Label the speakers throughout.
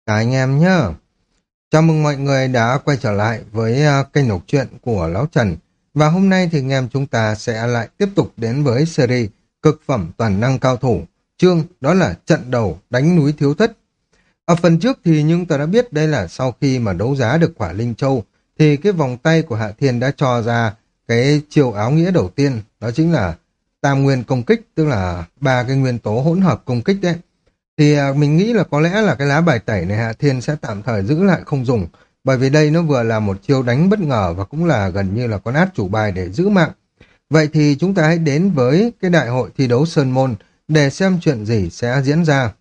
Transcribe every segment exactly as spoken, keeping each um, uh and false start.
Speaker 1: Cả anh em nhá. Chào mừng mọi người đã quay trở lại với à, kênh đọc truyện của Lão Trần. Và hôm nay thì anh em chúng ta sẽ lại tiếp tục đến với series Cực phẩm toàn năng cao thủ. Chương đó là trận đầu đánh núi Thiếu Thất. Ở phần trước thì nhưng ta đã biết đây là sau khi mà đấu giá được quả Linh Châu thì cái vòng tay của Hạ Thiên đã cho ra cái chiêu áo nghĩa đầu tiên, đó chính là tam nguyên công kích, tức là ba cái nguyên tố hỗn hợp công kích đấy. Thì à, mình nghĩ là có lẽ là cái lá bài tẩy này Hạ Thiên sẽ tạm thời giữ lại không dùng, bởi vì đây nó vừa là một chiêu đánh bất ngờ và cũng là gần như là con át chủ bài để giữ mạng. Vậy thì chúng ta hãy đến với cái đại hội thi đấu Sơn Môn để xem chuyện gì sẽ diễn ra.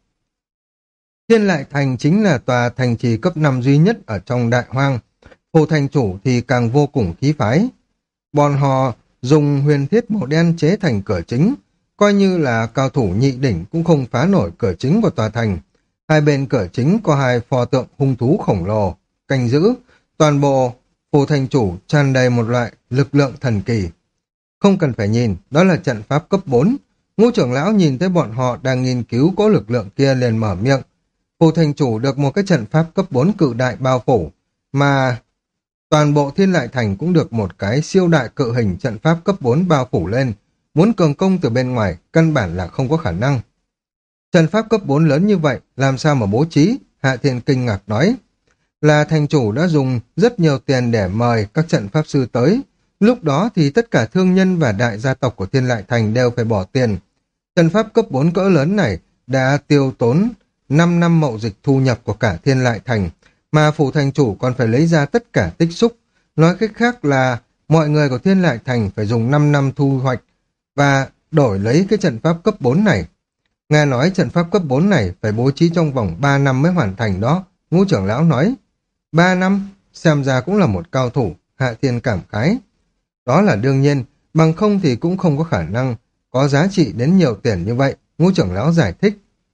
Speaker 1: Thiên Lại Thành chính là tòa thành trì cấp năm duy nhất ở trong Đại Hoang. Phù thành chủ thì càng vô cùng khí phái. Bọn họ dùng huyền thiết màu đen chế thành cửa chính, coi như là cao thủ nhị đỉnh cũng không phá nổi cửa chính của tòa thành. Hai bên cửa chính có hai pho tượng hung thú khổng lồ, canh giữ, toàn bộ phù thành chủ tràn đầy một loại lực lượng thần kỳ. Không cần phải nhìn, đó là trận pháp cấp bốn. Ngũ trưởng lão nhìn thấy bọn họ đang nghiên cứu cỗ lực lượng kia liền mở miệng. Phù thành chủ được một cái trận pháp cấp bốn cự đại bao phủ, mà toàn bộ Thiên Lại Thành cũng được một cái siêu đại cự hình trận pháp cấp bốn bao phủ lên. Muốn cường công từ bên ngoài, căn bản là không có khả năng. Trận pháp cấp bốn lớn như vậy, làm sao mà bố trí? Hạ Thiên kinh ngạc nói. Là thành chủ đã dùng rất nhiều tiền để mời các trận pháp sư tới. Lúc đó thì tất cả thương nhân và đại gia tộc của Thiên Lại Thành đều phải bỏ tiền. Trận pháp cấp bốn cỡ lớn này đã tiêu tốn năm năm mậu dịch thu nhập của cả Thiên Lại Thành, mà phủ thành chủ còn phải lấy ra tất cả tích xúc. Nói cách khác là mọi người của Thiên Lại Thành phải dùng năm năm thu hoạch và đổi lấy cái trận pháp cấp bốn này. Nghe nói trận pháp cấp bốn này phải bố trí trong vòng ba năm mới hoàn thành đó, Ngũ trưởng lão nói. ba năm, xem ra cũng là một cao thủ, Hạ Thiên cảm khái. Đó là đương nhiên, bằng không thì cũng không có khả năng có giá trị đến nhiều tiền như vậy, Ngũ trưởng lão giải thích.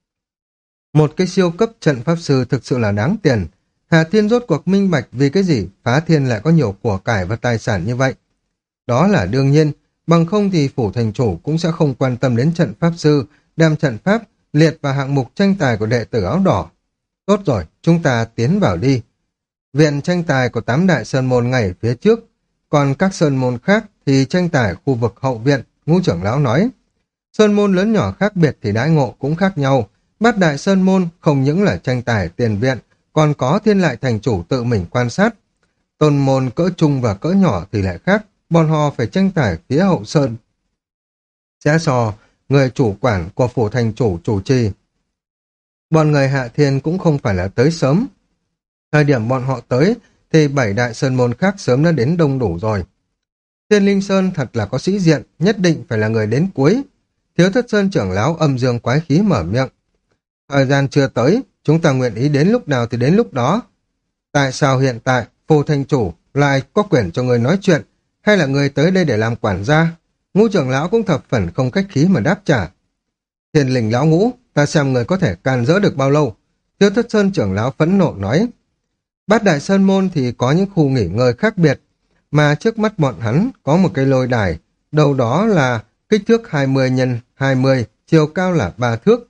Speaker 1: Một cái siêu cấp trận pháp sư thực sự là đáng tiền. Hạ Thiên rốt cuộc minh bạch vì cái gì Phá Thiên lại có nhiều của cải và tài sản như vậy. Đó là đương nhiên, bằng không thì phủ thành chủ cũng sẽ không quan tâm đến trận pháp sư, đem trận pháp liệt vào hạng mục tranh tài của đệ tử áo đỏ. Tốt rồi, chúng ta tiến vào đi. Viện tranh tài của tám đại sơn môn ngay phía trước, còn các sơn môn khác thì tranh tài ở khu vực hậu viện, Ngũ trưởng lão nói. Sơn môn lớn nhỏ khác biệt thì đãi ngộ cũng khác nhau. Bát đại sơn môn không những là tranh tài tiền viện, còn có Thiên Lại thành chủ tự mình quan sát. Tôn môn cỡ trung và cỡ nhỏ thì lại khác, bọn họ phải tranh tài phía hậu sơn. Sẽ so người chủ quản của phủ thành chủ chủ trì. Bọn người Hạ Thiên cũng không phải là tới sớm. Thời điểm bọn họ tới thì bảy đại sơn môn khác sớm đã đến đông đủ rồi. Thiên Linh Sơn thật là có sĩ diện, nhất định phải là người đến cuối. Thiếu Thất Sơn trưởng lão âm dương quái khí mở miệng. Thời gian chưa tới, chúng ta nguyện ý đến lúc nào thì đến lúc đó. Tại sao hiện tại phủ thành chủ lại có quyền cho người nói chuyện, hay là người tới đây để làm quản gia? Ngũ trưởng lão cũng thập phần không cách khí mà đáp trả. Thiên Linh lão Ngũ, ta xem người có thể can dỡ được bao lâu? Thiếu Thất Sơn trưởng lão phẫn nộ nói. Bát đại sơn môn thì có những khu nghỉ ngơi khác biệt, mà trước mắt bọn hắn có một cái lôi đài, đầu đó là kích thước hai mươi nhân hai mươi, chiều cao là ba thước.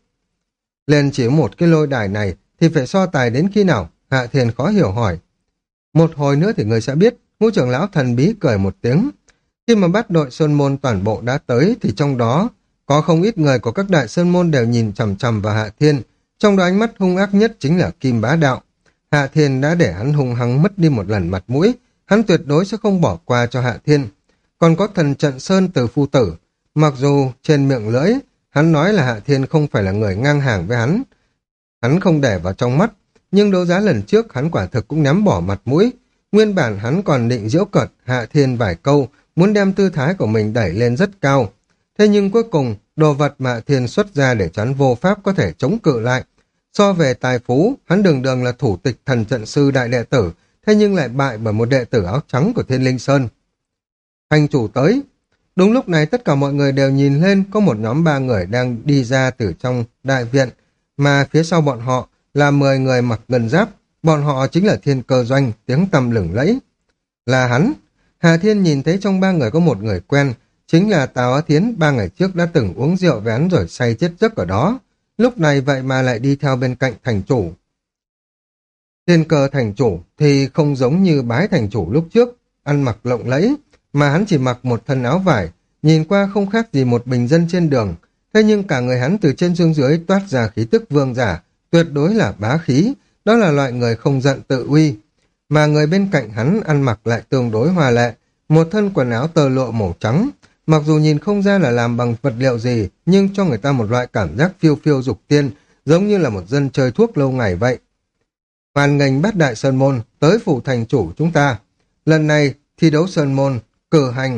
Speaker 1: Lên chỉ một cái lôi đài này thì phải so tài đến khi nào? Hạ Thiên khó hiểu hỏi. Một hồi nữa thì người sẽ biết, Ngũ trưởng lão thần bí cười một tiếng. Khi mà bắt đội sơn môn toàn bộ đã tới thì trong đó có không ít người của các đại sơn môn đều nhìn chằm chằm vào Hạ Thiên, trong đó ánh mắt hung ác nhất chính là Kim Bá Đạo. Hạ Thiên đã để hắn hung hăng mất đi một lần mặt mũi, hắn tuyệt đối sẽ không bỏ qua cho Hạ Thiên. Còn có thần trận sơn từ phu tử, mặc dù trên miệng lưỡi hắn nói là Hạ Thiên không phải là người ngang hàng với hắn, hắn không để vào trong mắt, nhưng đấu giá lần trước hắn quả thực cũng ném bỏ mặt mũi. Nguyên bản hắn còn định giễu cợt Hạ Thiên vài câu, muốn đem tư thái của mình đẩy lên rất cao. Thế nhưng cuối cùng, đồ vật mà Hạ Thiên xuất ra để cho hắn vô pháp có thể chống cự lại. So về tài phú, hắn đường đường là thủ tịch thần trận sư đại đệ tử, thế nhưng lại bại bởi một đệ tử áo trắng của Thiên Linh Sơn. Thành chủ tới. Đúng lúc này tất cả mọi người đều nhìn lên, có một nhóm ba người đang đi ra từ trong đại viện, mà phía sau bọn họ là mười người mặc ngân giáp, bọn họ chính là Thiên Cơ Doanh, tiếng tăm lừng lẫy. Là hắn. Hà Thiên nhìn thấy trong ba người có một người quen, chính là Tào Á Thiến ba ngày trước đã từng uống rượu với hắn rồi say chết giấc ở đó. Lúc này vậy mà lại đi theo bên cạnh thành chủ. Thiên Cơ thành chủ thì không giống như Bái thành chủ lúc trước, ăn mặc lộng lẫy, mà hắn chỉ mặc một thân áo vải, nhìn qua không khác gì một bình dân trên đường. Thế nhưng cả người hắn từ trên xuống dưới toát ra khí tức vương giả, tuyệt đối là bá khí, đó là loại người không giận tự uy. Mà người bên cạnh hắn ăn mặc lại tương đối hòa lệ, một thân quần áo tơ lụa màu trắng, mặc dù nhìn không ra là làm bằng vật liệu gì, nhưng cho người ta một loại cảm giác phiêu phiêu dục tiên, giống như là một dân chơi thuốc lâu ngày vậy. Hoan nghênh Bát Đại Sơn Môn tới phủ thành chủ chúng ta. Lần này thi đấu Sơn Môn cử hành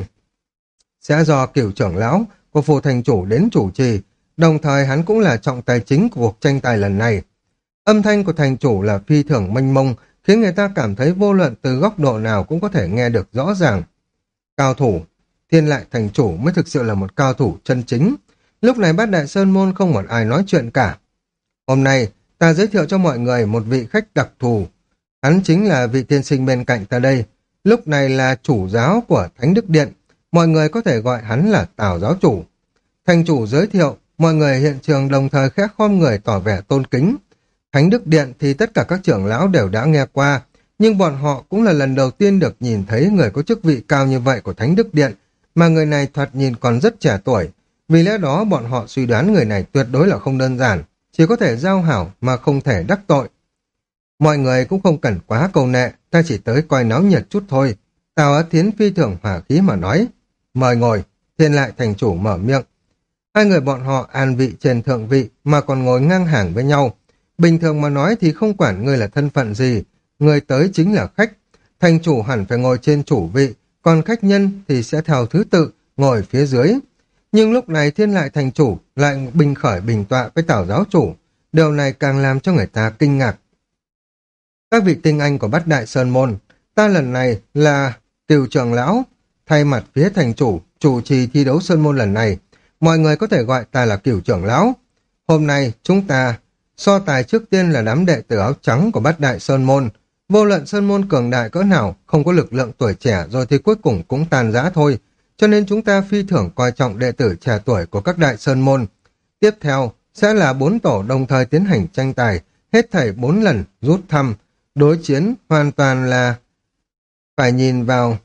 Speaker 1: sẽ do cửu trưởng lão của phủ thành chủ đến chủ trì, đồng thời hắn cũng là trọng tài chính của cuộc tranh tài lần này. Âm thanh của thành chủ là phi thường mênh mông, khiến người ta cảm thấy vô luận từ góc độ nào cũng có thể nghe được rõ ràng. Cao thủ, Thiên Lại thành chủ mới thực sự là một cao thủ chân chính. Lúc này Bát Đại Sơn Môn không một ai nói chuyện cả. Hôm nay, ta giới thiệu cho mọi người một vị khách đặc thù. Hắn chính là vị tiên sinh bên cạnh ta đây. Lúc này là chủ giáo của Thánh Đức Điện. Mọi người có thể gọi hắn là Tào giáo chủ. Thành chủ giới thiệu, mọi người hiện trường đồng thời khẽ khom người tỏ vẻ tôn kính. Thánh Đức Điện thì tất cả các trưởng lão đều đã nghe qua, nhưng bọn họ cũng là lần đầu tiên được nhìn thấy người có chức vị cao như vậy của Thánh Đức Điện, mà người này thoạt nhìn còn rất trẻ tuổi. Vì lẽ đó bọn họ suy đoán người này tuyệt đối là không đơn giản, chỉ có thể giao hảo mà không thể đắc tội. Mọi người cũng không cần quá cầu nệ, ta chỉ tới coi náo nhiệt chút thôi. Tào Á Thiến phi thường hỏa khí mà nói. Mời ngồi, Thiên Lại thành chủ mở miệng. Hai người bọn họ an vị trên thượng vị mà còn ngồi ngang hàng với nhau. Bình thường mà nói thì không quản người là thân phận gì, người tới chính là khách. Thành chủ hẳn phải ngồi trên chủ vị, còn khách nhân thì sẽ theo thứ tự ngồi phía dưới. Nhưng lúc này Thiên Lại thành chủ lại bình khởi bình tọa với Tào giáo chủ. Điều này càng làm cho người ta kinh ngạc. Các vị tinh anh của Bát Đại Sơn Môn, ta lần này là Cửu trưởng lão, thay mặt phía thành chủ, chủ trì thi đấu Sơn Môn lần này. Mọi người có thể gọi ta là Cửu trưởng lão. Hôm nay chúng ta so tài trước tiên là đám đệ tử áo trắng của Bát Đại Sơn Môn. Vô luận Sơn Môn cường đại cỡ nào, không có lực lượng tuổi trẻ rồi thì cuối cùng cũng tàn rã thôi. Cho nên chúng ta phi thường coi trọng đệ tử trẻ tuổi của các Đại Sơn Môn. Tiếp theo sẽ là bốn tổ đồng thời tiến hành tranh tài, hết thảy bốn lần rút thăm. Đối chiến hoàn toàn là phải nhìn vào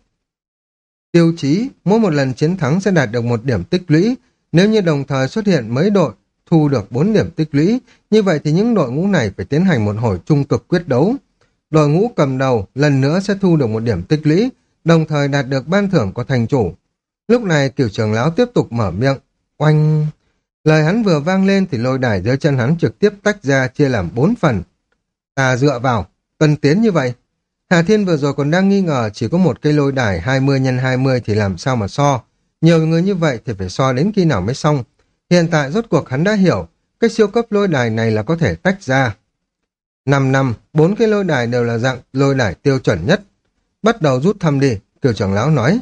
Speaker 1: tiêu chí, mỗi một lần chiến thắng sẽ đạt được một điểm tích lũy. Nếu như đồng thời xuất hiện mấy đội thu được bốn điểm tích lũy, như vậy thì những đội ngũ này phải tiến hành một hồi trung cực quyết đấu. Đội ngũ cầm đầu lần nữa sẽ thu được một điểm tích lũy, đồng thời đạt được ban thưởng của thành chủ. Lúc này Cửu trưởng lão tiếp tục mở miệng. Oanh! Lời hắn vừa vang lên thì lôi đài dưới chân hắn trực tiếp tách ra chia làm bốn phần. Ta dựa vào, tân tiến như vậy. Hà Thiên vừa rồi còn đang nghi ngờ chỉ có một cây lôi đài hai mươi nhân hai mươi thì làm sao mà so. Nhiều người như vậy thì phải so đến khi nào mới xong. Hiện tại rốt cuộc hắn đã hiểu, cái siêu cấp lôi đài này là có thể tách ra. Năm năm, bốn cái lôi đài đều là dạng lôi đài tiêu chuẩn nhất. Bắt đầu rút thăm đi, Cửu trưởng lão nói.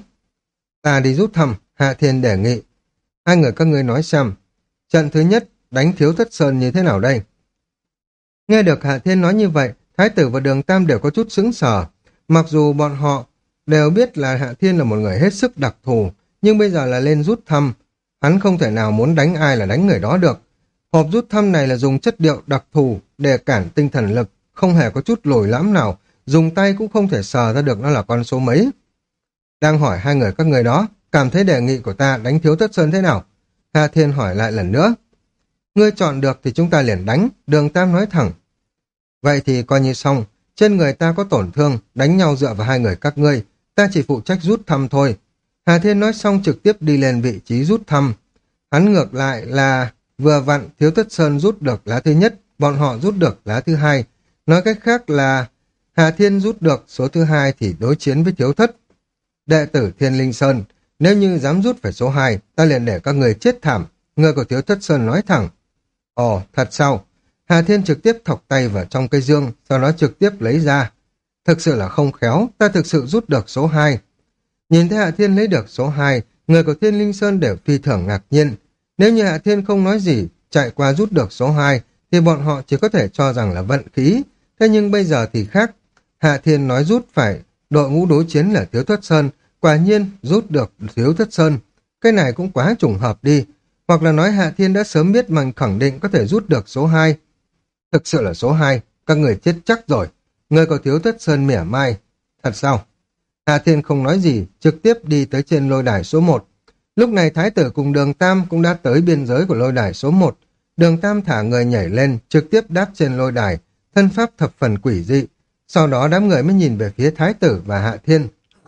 Speaker 1: Ta đi rút thăm, Hạ Thiên đề nghị. Hai người các ngươi nói xem, trận thứ nhất đánh Thiếu Thất Sơn như thế nào đây? Nghe được Hạ Thiên nói như vậy, Thái tử và Đường Tam đều có chút sững sờ. Mặc dù bọn họ đều biết là Hạ Thiên là một người hết sức đặc thù, nhưng bây giờ là lên rút thăm. Hắn không thể nào muốn đánh ai là đánh người đó được. Hộp rút thăm này là dùng chất liệu đặc thù để cản tinh thần lực, không hề có chút lồi lõm nào, dùng tay cũng không thể sờ ra được nó là con số mấy. Đang hỏi hai người các người đó, cảm thấy đề nghị của ta đánh Thiếu Thất Sơn thế nào? Hạ Thiên hỏi lại lần nữa. Ngươi chọn được thì chúng ta liền đánh, Đường Tam nói thẳng. Vậy thì coi như xong, trên người ta có tổn thương, đánh nhau dựa vào hai người các ngươi, ta chỉ phụ trách rút thăm thôi. Hà Thiên nói xong trực tiếp đi lên vị trí rút thăm. Hắn ngược lại là vừa vặn Thiếu Thất Sơn rút được lá thứ nhất, bọn họ rút được lá thứ hai. Nói cách khác là Hà Thiên rút được số thứ hai thì đối chiến với Thiếu Thất. Đệ tử Thiên Linh Sơn, nếu như dám rút phải số hai, ta liền để các người chết thảm. Người của Thiếu Thất Sơn nói thẳng. Ồ, thật sao? Hà Thiên trực tiếp thọc tay vào trong cây dương, sau đó trực tiếp lấy ra. Thực sự là không khéo, ta thực sự rút được số hai. Nhìn thấy Hạ Thiên lấy được số hai, người của Thiên Linh Sơn đều phi thường ngạc nhiên. Nếu như Hạ Thiên không nói gì, chạy qua rút được số hai, thì bọn họ chỉ có thể cho rằng là vận khí. Thế nhưng bây giờ thì khác. Hạ Thiên nói rút phải đội ngũ đối chiến là Thiếu Thất Sơn, quả nhiên rút được Thiếu Thất Sơn. Cái này cũng quá trùng hợp đi. Hoặc là nói Hạ Thiên đã sớm biết mình khẳng định có thể rút được số hai. Thực sự là số hai, các người chết chắc rồi. Người của Thiếu Thất Sơn mỉa mai. Thật sao? Hạ Thiên không nói gì, trực tiếp đi tới trên lôi đài số một. Lúc này Thái tử cùng Đường Tam cũng đã tới biên giới của lôi đài số một. Đường Tam thả người nhảy lên, trực tiếp đáp trên lôi đài, thân pháp thập phần quỷ dị. Sau đó đám người mới nhìn về phía Thái tử và Hạ Thiên.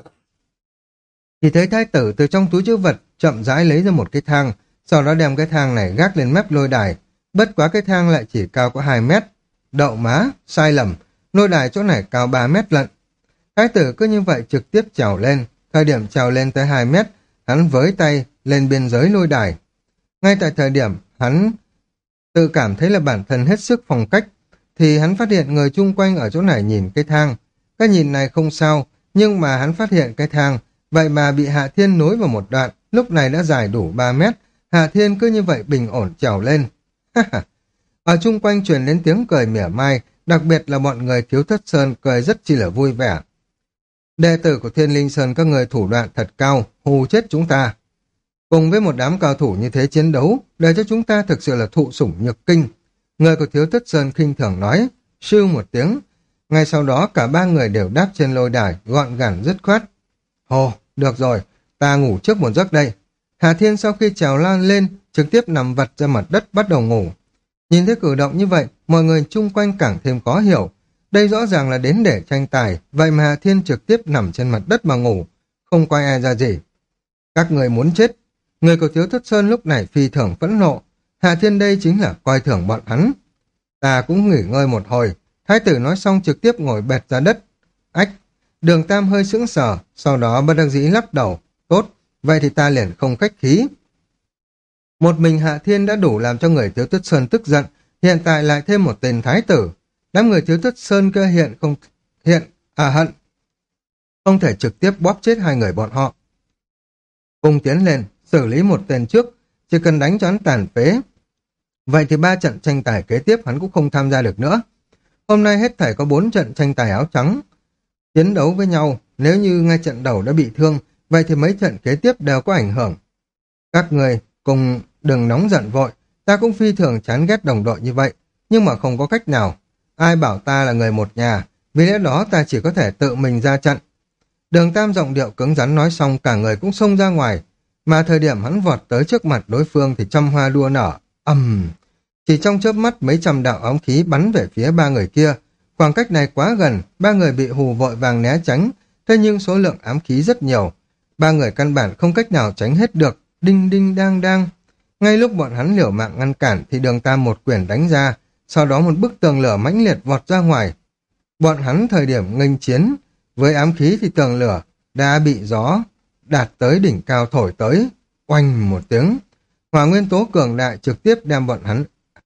Speaker 1: Thì thấy Thái tử từ trong túi trữ vật chậm rãi lấy ra một cái thang, sau đó đem cái thang này gác lên mép lôi đài. Bất quá cái thang lại chỉ cao có hai mét. Đậu má, sai lầm, lôi đài chỗ này cao ba mét lận. Thái tử cứ như vậy trực tiếp trèo lên, thời điểm trèo lên tới hai mét, hắn với tay lên biên giới lôi đài. Ngay tại thời điểm hắn tự cảm thấy là bản thân hết sức phong cách, thì hắn phát hiện người chung quanh ở chỗ này nhìn cái thang. Cái nhìn này không sao, nhưng mà hắn phát hiện cái thang, vậy mà bị Hạ Thiên nối vào một đoạn, lúc này đã dài đủ ba mét, Hạ Thiên cứ như vậy bình ổn trèo lên. Ở chung quanh truyền đến tiếng cười mỉa mai, đặc biệt là bọn người Thiếu Thất Sơn cười rất chi là vui vẻ. Đệ tử của Thiên Linh Sơn các người thủ đoạn thật cao, hù chết chúng ta. Cùng với một đám cao thủ như thế chiến đấu, để cho chúng ta thực sự là thụ sủng nhược kinh. Người của Thiếu Thất Sơn khinh thường nói, sưu một tiếng. Ngay sau đó cả ba người đều đáp trên lôi đài, gọn gàng dứt khoát. Hồ, được rồi, ta ngủ trước một giấc đây. Hà Thiên sau khi trèo lan lên, trực tiếp nằm vặt ra mặt đất bắt đầu ngủ. Nhìn thấy cử động như vậy, mọi người chung quanh càng thêm khó hiểu. Đây rõ ràng là đến để tranh tài, vậy mà Hà Thiên trực tiếp nằm trên mặt đất mà ngủ, không coi ai ra gì. Các người muốn chết. Người của Thiếu Thất Sơn lúc này phi thường phẫn nộ. Hà Thiên đây chính là coi thường bọn hắn. Ta cũng nghỉ ngơi một hồi. Thái tử nói xong trực tiếp ngồi bệt ra đất. Ách, Đường Tam hơi sững sờ, sau đó bất đắc dĩ lắc đầu. Tốt, vậy thì ta liền không khách khí. Một mình Hạ Thiên đã đủ làm cho người Thiếu Thất Sơn tức giận, hiện tại lại thêm một tên thái tử. Đám người Thiếu Thất Sơn cơ hiện không hiện à hận, không thể trực tiếp bóp chết hai người bọn họ. Cùng tiến lên, xử lý một tên trước, chỉ cần đánh cho hắn tàn phế. Vậy thì ba trận tranh tài kế tiếp hắn cũng không tham gia được nữa. Hôm nay hết thảy có bốn trận tranh tài áo trắng chiến đấu với nhau, nếu như ngay trận đầu đã bị thương, vậy thì mấy trận kế tiếp đều có ảnh hưởng. Các người cùng đừng nóng giận vội, ta cũng phi thường chán ghét đồng đội như vậy, nhưng mà không có cách nào. Ai bảo ta là người một nhà, vì lẽ đó ta chỉ có thể tự mình ra trận. Đường Tam giọng điệu cứng rắn nói xong, cả người cũng xông ra ngoài, mà thời điểm hắn vọt tới trước mặt đối phương thì trăm hoa đua nở, ầm. Uhm. Chỉ trong chớp mắt mấy trăm đạo ám khí bắn về phía ba người kia, khoảng cách này quá gần, ba người bị hù vội vàng né tránh, thế nhưng số lượng ám khí rất nhiều, ba người căn bản không cách nào tránh hết được. Đinh đinh đang đang. Ngay lúc bọn hắn liều mạng ngăn cản thì Đường Tam một quyền đánh ra, sau đó một bức tường lửa mãnh liệt vọt ra ngoài. Bọn hắn thời điểm nghênh chiến với ám khí thì tường lửa đã bị gió đạt tới đỉnh cao thổi tới, oanh một tiếng. Hỏa nguyên tố cường đại trực tiếp đem bọn hắn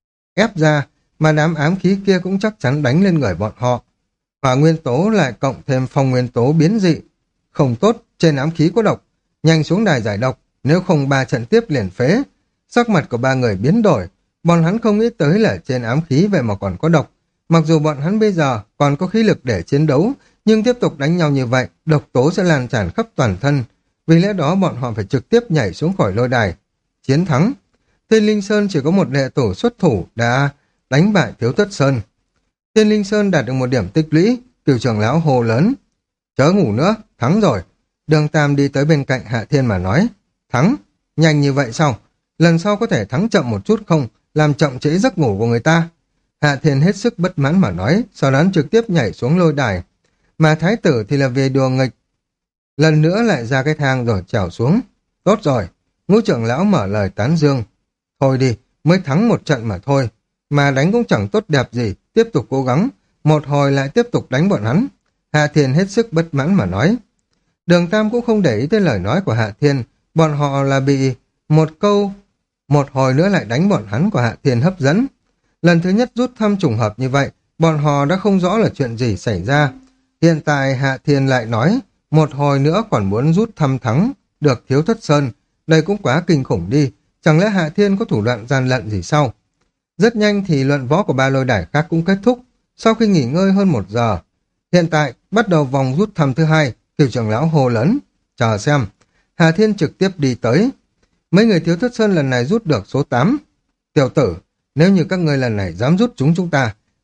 Speaker 1: ép ra, mà đám ám khí kia cũng chắc chắn đánh lên người bọn họ. Hỏa nguyên tố lại cộng thêm phong nguyên tố biến dị. Không tốt, trên ám khí có độc, nhanh xuống đài giải độc, nếu không ba trận tiếp liền phế. Sắc mặt của ba người biến đổi, bọn hắn không nghĩ tới là trên ám khí vậy mà còn có độc. Mặc dù bọn hắn bây giờ còn có khí lực để chiến đấu, nhưng tiếp tục đánh nhau như vậy, độc tố sẽ lan tràn khắp toàn thân. Vì lẽ đó bọn họ phải trực tiếp nhảy xuống khỏi lôi đài. Chiến thắng. Thiên Linh Sơn chỉ có một đệ tử xuất thủ đã đánh bại Thiếu Thất Sơn. Thiên Linh Sơn đạt được một điểm tích lũy, Cửu trưởng lão hồ lớn. Chớ ngủ nữa, thắng rồi. Đường Tam đi tới bên cạnh Hạ Thiên mà nói. Thắng? Nhanh như vậy sao? Lần sau có thể thắng chậm một chút không? Làm chậm trễ giấc ngủ của người ta. Hạ Thiên hết sức bất mãn mà nói, sau đó trực tiếp nhảy xuống lôi đài. Mà thái tử thì là về đùa nghịch. Lần nữa lại ra cái thang rồi trèo xuống. Tốt rồi, Ngũ trưởng lão mở lời tán dương. Thôi đi, mới thắng một trận mà thôi. Mà đánh cũng chẳng tốt đẹp gì, tiếp tục cố gắng. Một hồi lại tiếp tục đánh bọn hắn. Hạ Thiên hết sức bất mãn mà nói. Đường Tam cũng không để ý tới lời nói của Hạ Thiên. Bọn họ là bị một câu, một hồi nữa lại đánh bọn hắn của Hạ Thiên hấp dẫn. Lần thứ nhất rút thăm trùng hợp như vậy, bọn họ đã không rõ là chuyện gì xảy ra. Hiện tại Hạ Thiên lại nói, một hồi nữa còn muốn rút thăm thắng, được Thiếu Thất Sơn. Đây cũng quá kinh khủng đi, chẳng lẽ Hạ Thiên có thủ đoạn gian lận gì sao? Rất nhanh thì luận võ của ba lôi đài khác cũng kết thúc, sau khi nghỉ ngơi hơn một giờ. Hiện tại, bắt đầu vòng rút thăm thứ hai, Cửu trưởng lão hô lớn. Chờ xem, Hạ Thiên trực tiếp đi tới. Mấy người Thiếu Thất Sơn lần này rút được số tám. Tiểu tử, nếu như các ngươi lần này dám rút chúng chúng ta,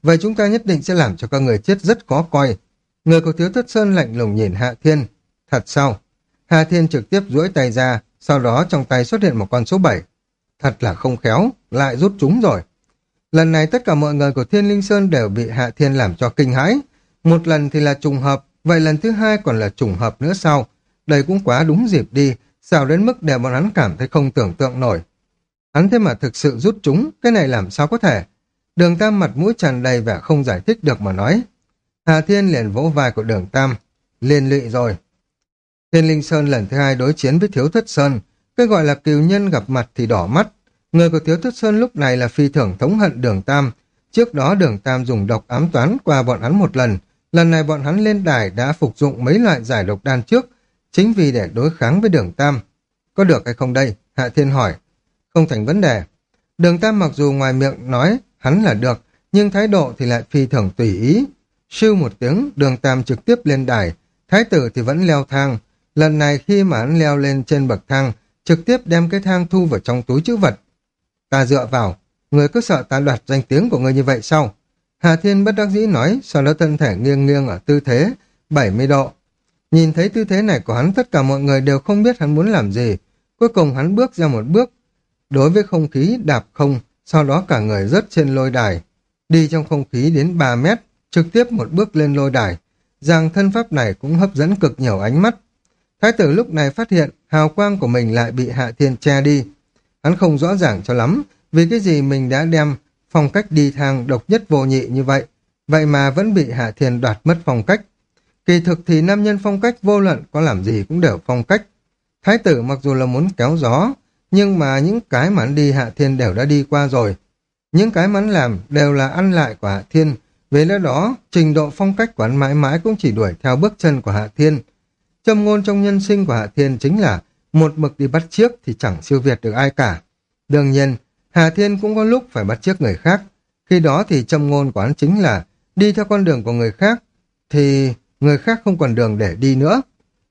Speaker 1: vậy chúng ta nhất định sẽ làm cho các người chết rất khó coi. Người của Thiếu Thất Sơn lạnh lùng nhìn Hạ Thiên. Thật sao? Hạ Thiên trực tiếp duỗi tay ra, sau đó trong tay xuất hiện một con số bảy. Thật là không khéo, lại rút chúng rồi. Lần này tất cả mọi người của Thiên Linh Sơn đều bị Hạ Thiên làm cho kinh hãi. Một lần thì là trùng hợp, vậy lần thứ hai còn là trùng hợp nữa sao? Đây cũng quá đúng dịp đi, xào đến mức để bọn hắn cảm thấy không tưởng tượng nổi. Hắn thế mà thực sự rút chúng, cái này làm sao có thể? Đường Tam mặt mũi tràn đầy vẻ không giải thích được mà nói. Hà Thiên liền vỗ vai của Đường Tam. Liên lụy rồi. Thiên Linh Sơn lần thứ hai đối chiến với Thiếu Thất Sơn. Cái gọi là cừu nhân gặp mặt thì đỏ mắt. Người của Thiếu Thất Sơn lúc này là phi thường thống hận Đường Tam. Trước đó Đường Tam dùng độc ám toán qua bọn hắn một lần. Lần này bọn hắn lên đài đã phục dụng mấy loại giải độc đan trước, chính vì để đối kháng với Đường Tam. Có được hay không đây? Hạ Thiên hỏi. Không thành vấn đề. Đường Tam mặc dù ngoài miệng nói hắn là được, nhưng thái độ thì lại phi thường tùy ý. Sưu một tiếng, Đường Tam trực tiếp lên đài, thái tử thì vẫn leo thang. Lần này khi mà hắn leo lên trên bậc thang, trực tiếp đem cái thang thu vào trong túi trữ vật. Ta dựa vào, người cứ sợ ta đoạt danh tiếng của người như vậy sao? Hà Thiên bất đắc dĩ nói, sau đó thân thể nghiêng nghiêng ở tư thế bảy mươi độ. Nhìn thấy tư thế này của hắn, tất cả mọi người đều không biết hắn muốn làm gì. Cuối cùng hắn bước ra một bước, đối với không khí đạp không, sau đó cả người rớt trên lôi đài, đi trong không khí đến ba mét, trực tiếp một bước lên lôi đài. Rằng thân pháp này cũng hấp dẫn cực nhiều ánh mắt. Thái tử lúc này phát hiện hào quang của mình lại bị Hạ Thiên che đi. Hắn không rõ ràng cho lắm vì cái gì mình đã đem phong cách đi thang độc nhất vô nhị như vậy, vậy mà vẫn bị Hạ Thiên đoạt mất phong cách. Kỳ thực thì nam nhân phong cách vô luận có làm gì cũng đều phong cách. Thái tử mặc dù là muốn kéo gió, nhưng mà những cái mà hắn đi Hạ Thiên đều đã đi qua rồi. Những cái mà hắn làm đều là ăn lại của Hạ Thiên, vì lẽ đó trình độ phong cách của hắn mãi mãi cũng chỉ đuổi theo bước chân của Hạ Thiên. Châm ngôn trong nhân sinh của Hạ Thiên chính là một mực đi bắt chước thì chẳng siêu việt được ai cả. Đương nhiên, Hạ Thiên cũng có lúc phải bắt chước người khác. Khi đó thì châm ngôn của hắn chính là đi theo con đường của người khác, thì người khác không còn đường để đi nữa.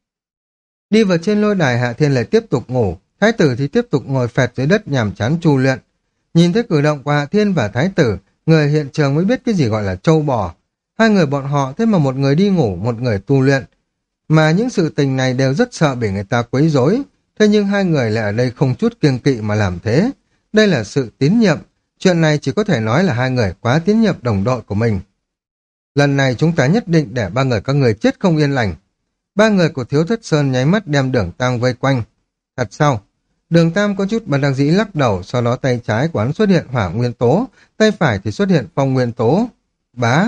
Speaker 1: Đi vào trên lôi đài, Hạ Thiên lại tiếp tục ngủ, Thái tử thì tiếp tục ngồi phẹt dưới đất nhàm chán trù luyện. Nhìn thấy cử động của Hạ Thiên và Thái tử, người hiện trường mới biết cái gì gọi là trâu bò. Hai người bọn họ thế mà một người đi ngủ, một người tu luyện. Mà những sự tình này đều rất sợ bị người ta quấy rối. Thế nhưng hai người lại ở đây không chút kiêng kỵ mà làm thế. Đây là sự tín nhiệm. Chuyện này chỉ có thể nói là hai người quá tín nhiệm đồng đội của mình. Lần này chúng ta nhất định để ba người các người chết không yên lành. Ba người của Thiếu Thất Sơn nháy mắt đem Đường Tam vây quanh. Thật sao? Đường Tam có chút bất đắc dĩ lắc đầu, sau đó tay trái của hắn xuất hiện hỏa nguyên tố, tay phải thì xuất hiện phong nguyên tố. Bá!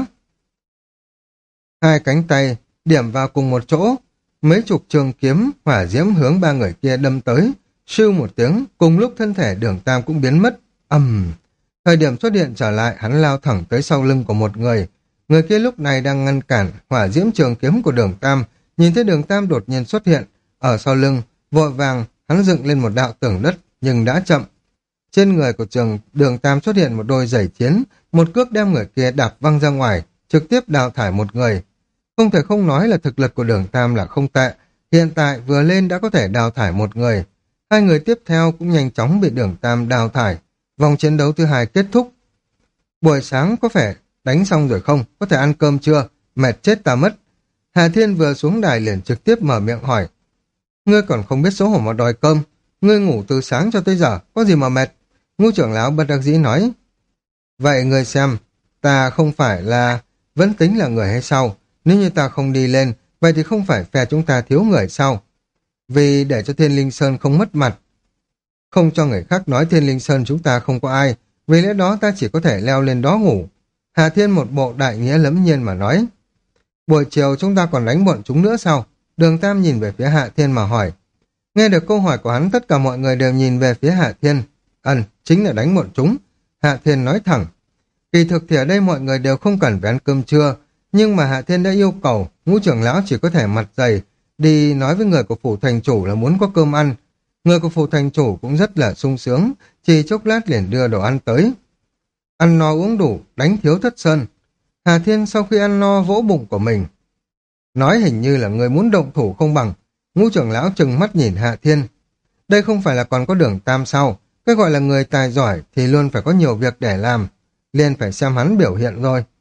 Speaker 1: Hai cánh tay điểm vào cùng một chỗ, mấy chục trường kiếm hỏa diễm hướng ba người kia đâm tới. Sưu một tiếng, cùng lúc thân thể Đường Tam cũng biến mất. Ầm! Thời điểm xuất hiện trở lại, hắn lao thẳng tới sau lưng của một người. Người kia lúc này đang ngăn cản hỏa diễm trường kiếm của Đường Tam, nhìn thấy Đường Tam đột nhiên xuất hiện ở sau lưng, vội vàng hắn dựng lên một đạo tường đất, nhưng đã chậm. Trên người của trường Đường Tam xuất hiện một đôi giày chiến, một cước đem người kia đạp văng ra ngoài, trực tiếp đào thải một người. Không thể không nói là thực lực của Đường Tam là không tệ, hiện tại vừa lên đã có thể đào thải một người. Hai người tiếp theo cũng nhanh chóng bị Đường Tam đào thải. Vòng chiến đấu thứ hai kết thúc. Buổi sáng có phải đánh xong rồi không? Có thể ăn cơm chưa? Mệt chết ta mất. Hà Thiên vừa xuống đài liền trực tiếp mở miệng hỏi. Ngươi còn không biết xấu hổ mà đòi cơm. Ngươi ngủ từ sáng cho tới giờ, có gì mà mệt? Ngũ trưởng lão bất đắc dĩ nói. Vậy ngươi xem, ta không phải là vẫn tính là người hay sao? Nếu như ta không đi lên, vậy thì không phải phe chúng ta thiếu người sao? Vì để cho Thiên Linh Sơn không mất mặt, không cho người khác nói Thiên Linh Sơn chúng ta không có ai, vì lẽ đó ta chỉ có thể leo lên đó ngủ. Hà Thiên một bộ đại nghĩa lẫm nhiên mà nói. Buổi chiều chúng ta còn đánh bọn chúng nữa sao? Đường Tam nhìn về phía Hạ Thiên mà hỏi. Nghe được câu hỏi của hắn, tất cả mọi người đều nhìn về phía Hạ Thiên. Ừm, chính là đánh bọn chúng. Hạ Thiên nói thẳng. Kỳ thực thì ở đây mọi người đều không cần phải ăn cơm trưa, nhưng mà Hạ Thiên đã yêu cầu, Ngũ trưởng lão chỉ có thể mặt dày đi nói với người của phủ thành chủ là muốn có cơm ăn. Người của phủ thành chủ cũng rất là sung sướng, chỉ chốc lát liền đưa đồ ăn tới. Ăn no uống đủ, đánh Thiếu Thất Sơn. Hà Thiên sau khi ăn no vỗ bụng của mình, nói hình như là người muốn động thủ không bằng. Ngũ trưởng lão trừng mắt nhìn Hạ Thiên. Đây không phải là còn có Đường Tam sao? Cái gọi là người tài giỏi thì luôn phải có nhiều việc để làm, liền phải xem hắn biểu hiện rồi.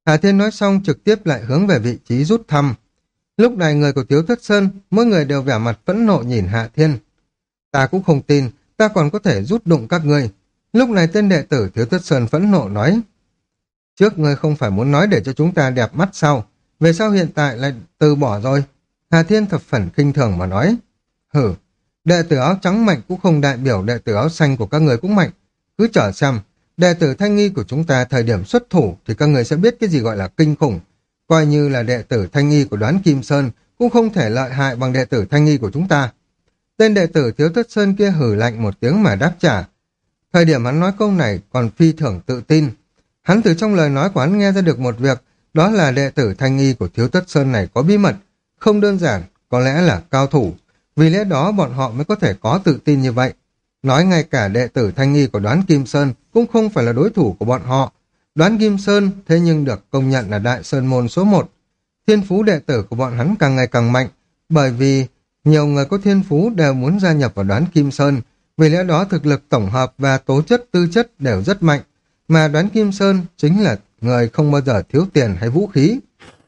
Speaker 1: Hạ Thiên nói xong trực tiếp lại hướng về vị trí rút thăm. Lúc này người của Thiếu Thất Sơn, mỗi người đều vẻ mặt phẫn nộ nhìn Hạ Thiên. Ta cũng không tin, ta còn có thể rút đụng các ngươi. Lúc này tên đệ tử Thiếu Thất Sơn phẫn nộ nói. Trước ngươi không phải muốn nói để cho chúng ta đẹp mắt sao? Về sao hiện tại lại từ bỏ rồi? Hạ Thiên thập phần khinh thường mà nói. Hử, đệ tử áo trắng mạnh cũng không đại biểu đệ tử áo xanh của các người cũng mạnh. Cứ chờ xem, đệ tử Thanh Nghi của chúng ta thời điểm xuất thủ thì các người sẽ biết cái gì gọi là kinh khủng. Coi như là đệ tử Thanh Nghi của Đoán Kim Sơn cũng không thể lợi hại bằng đệ tử Thanh Nghi của chúng ta. Tên đệ tử Thiếu Thất Sơn kia hử lạnh một tiếng mà đáp trả. Thời điểm hắn nói câu này còn phi thường tự tin. Hắn từ trong lời nói của hắn nghe ra được một việc, đó là đệ tử Thanh Nghi của Thiếu Thất Sơn này có bí mật, không đơn giản, có lẽ là cao thủ. Vì lẽ đó bọn họ mới có thể có tự tin như vậy. Nói ngay cả đệ tử Thanh Nghi của Đoán Kim Sơn cũng không phải là đối thủ của bọn họ. Đoán Kim Sơn thế nhưng được công nhận là đại sơn môn số một. Thiên phú đệ tử của bọn hắn càng ngày càng mạnh, bởi vì nhiều người có thiên phú đều muốn gia nhập vào Đoán Kim Sơn. Vì lẽ đó thực lực tổng hợp và tố chất tư chất đều rất mạnh. Mà Đoán Kim Sơn chính là người không bao giờ thiếu tiền hay vũ khí.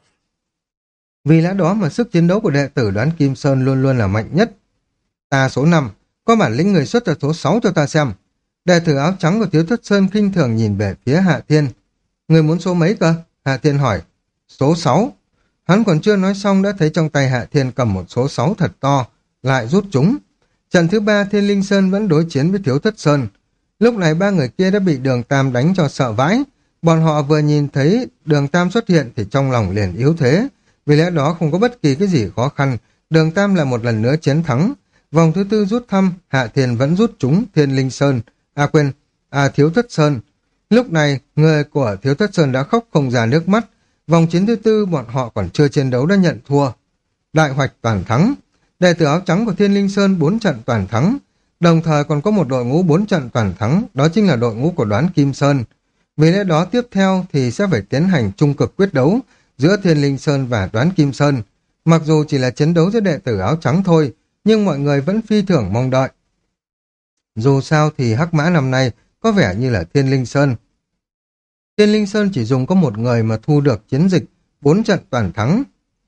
Speaker 1: Vì lẽ đó mà sức chiến đấu của đệ tử Đoán Kim Sơn luôn luôn là mạnh nhất. Ta số năm, có bản lĩnh người xuất ra số sáu cho ta xem. Đệ tử áo trắng của Thiếu Thất Sơn khinh thường nhìn về phía Hạ Thiên. Người muốn số mấy cơ? Hạ Thiên hỏi. Số sáu. Hắn còn chưa nói xong đã thấy trong tay Hạ Thiên cầm một số sáu thật to, lại rút chúng. Trận thứ ba Thiên Linh Sơn vẫn đối chiến với Thiếu Thất Sơn. Lúc này ba người kia đã bị Đường Tam đánh cho sợ vãi. Bọn họ vừa nhìn thấy Đường Tam xuất hiện thì trong lòng liền yếu thế. Vì lẽ đó không có bất kỳ cái gì khó khăn, Đường Tam là một lần nữa chiến thắng. Vòng thứ tư rút thăm, Hạ Thiên vẫn rút trúng Thiên Linh Sơn. À quên, à Thiếu Thất Sơn. Lúc này, người của Thiếu Thất Sơn đã khóc không ra nước mắt. Vòng chiến thứ tư bọn họ còn chưa chiến đấu đã nhận thua. Đại hoạch toàn thắng. Đệ tử áo trắng của Thiên Linh Sơn bốn trận toàn thắng. Đồng thời còn có một đội ngũ bốn trận toàn thắng, đó chính là đội ngũ của Đoán Kim Sơn. Vì lẽ đó tiếp theo thì sẽ phải tiến hành trung cực quyết đấu giữa Thiên Linh Sơn và Đoán Kim Sơn. Mặc dù chỉ là chiến đấu giữa đệ tử áo trắng thôi, nhưng mọi người vẫn phi thường mong đợi. Dù sao thì Hắc Mã năm nay có vẻ như là Thiên Linh Sơn. Thiên Linh Sơn chỉ dùng có một người mà thu được chiến dịch bốn trận toàn thắng.